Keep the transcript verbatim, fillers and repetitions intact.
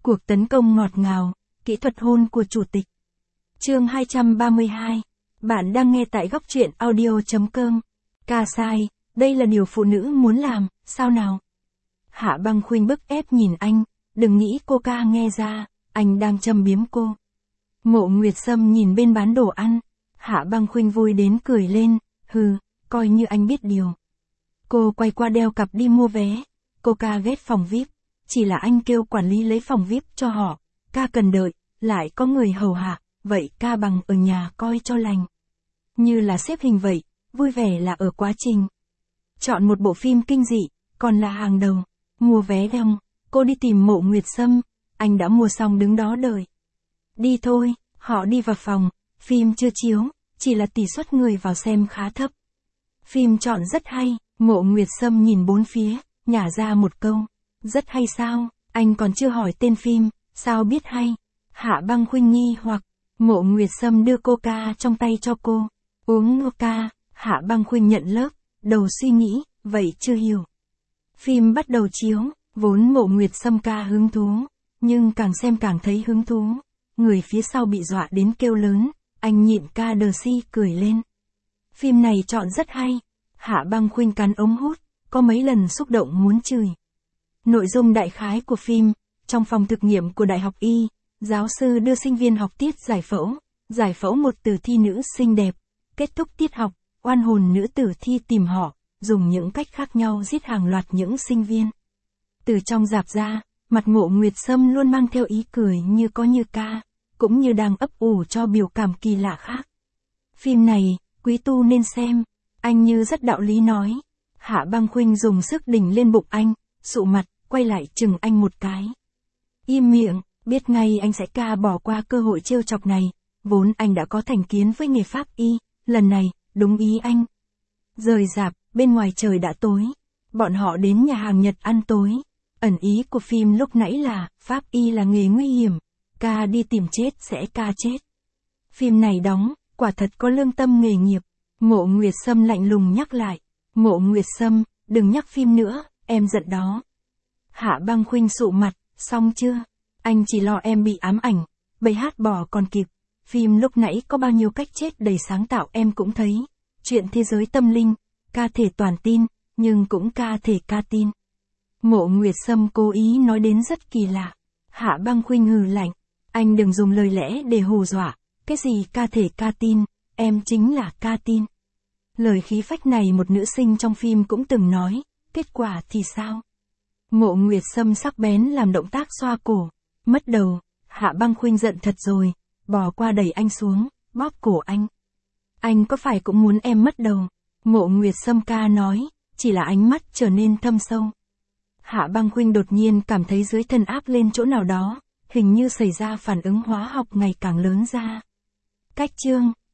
Cuộc tấn công ngọt ngào, kỹ thuật hôn của chủ tịch. Chương hai trăm ba mươi hai. Bạn đang nghe tại góc truyện audio chấm com. Ca sai, đây là điều phụ nữ muốn làm, sao nào? Hạ Băng Khuynh bức ép nhìn anh, đừng nghĩ cô ca nghe ra, anh đang châm biếm cô. Mộ Nguyệt Sâm nhìn bên bán đồ ăn, Hạ Băng Khuynh vui đến cười lên, hừ, coi như anh biết điều. Cô quay qua đeo cặp đi mua vé, cô ca ghét phòng vi ai pi, chỉ là anh kêu quản lý lấy phòng vi ai pi cho họ, ca cần đợi, lại có người hầu hạ, vậy ca bằng ở nhà coi cho lành. Như là xếp hình vậy, vui vẻ là ở quá trình. Chọn một bộ phim kinh dị, còn là hàng đầu, mua vé đong, cô đi tìm Mộ Nguyệt Sâm, anh đã mua xong đứng đó đợi. Đi thôi, họ đi vào phòng, phim chưa chiếu, chỉ là tỷ suất người vào xem khá thấp. Phim chọn rất hay, Mộ Nguyệt Sâm nhìn bốn phía, nhả ra một câu, rất hay sao, anh còn chưa hỏi tên phim, sao biết hay. Hạ Băng Khuynh nghi hoặc, Mộ Nguyệt Sâm đưa coca trong tay cho cô, uống coca, Hạ Băng Khuynh nhận lớp, đầu suy nghĩ, vậy chưa hiểu. Phim bắt đầu chiếu, vốn Mộ Nguyệt Sâm ca hứng thú, nhưng càng xem càng thấy hứng thú, người phía sau bị dọa đến kêu lớn, anh nhịn ca đờ si cười lên. Phim này chọn rất hay, Hạ Băng Khuynh cắn ống hút, có mấy lần xúc động muốn chửi. Nội dung đại khái của phim, trong phòng thực nghiệm của Đại học Y, giáo sư đưa sinh viên học tiết giải phẫu, giải phẫu một tử thi nữ xinh đẹp, kết thúc tiết học, oan hồn nữ tử thi tìm họ, dùng những cách khác nhau giết hàng loạt những sinh viên. Từ trong rạp ra, mặt Mộ Nguyệt Sâm luôn mang theo ý cười như có như ca, cũng như đang ấp ủ cho biểu cảm kỳ lạ khác. Phim này, quý tu nên xem, anh như rất đạo lý nói. Hạ Băng Khuynh dùng sức đỉnh lên bụng anh, sụ mặt, quay lại chừng anh một cái. Im miệng, biết ngay anh sẽ ca bỏ qua cơ hội trêu chọc này, vốn anh đã có thành kiến với nghề pháp y, lần này, đúng ý anh. Rời rạp, bên ngoài trời đã tối, bọn họ đến nhà hàng Nhật ăn tối. Ẩn ý của phim lúc nãy là, pháp y là nghề nguy hiểm, ca đi tìm chết sẽ ca chết. Phim này đóng, quả thật có lương tâm nghề nghiệp. Mộ Nguyệt Sâm lạnh lùng nhắc lại, Mộ Nguyệt Sâm, đừng nhắc phim nữa, em giận đó. Hạ Băng Khuynh sụ mặt, xong chưa? Anh chỉ lo em bị ám ảnh, bầy hát bỏ còn kịp. Phim lúc nãy có bao nhiêu cách chết đầy sáng tạo em cũng thấy. Chuyện thế giới tâm linh, ca thể toàn tin, nhưng cũng ca thể ca tin. Mộ Nguyệt Sâm cố ý nói đến rất kỳ lạ. Hạ Băng Khuynh hừ lạnh, anh đừng dùng lời lẽ để hù dọa, cái gì ca thể ca tin, em chính là ca tin. Lời khí phách này một nữ sinh trong phim cũng từng nói, kết quả thì sao? Mộ Nguyệt Sâm sắc bén làm động tác xoa cổ, mất đầu, Hạ Băng Khuynh giận thật rồi, bò qua đẩy anh xuống, bóp cổ anh. Anh có phải cũng muốn em mất đầu? Mộ Nguyệt Sâm ca nói, chỉ là ánh mắt trở nên thâm sâu. Hạ Băng Khuynh đột nhiên cảm thấy dưới thân áp lên chỗ nào đó, hình như xảy ra phản ứng hóa học ngày càng lớn ra. Cách chương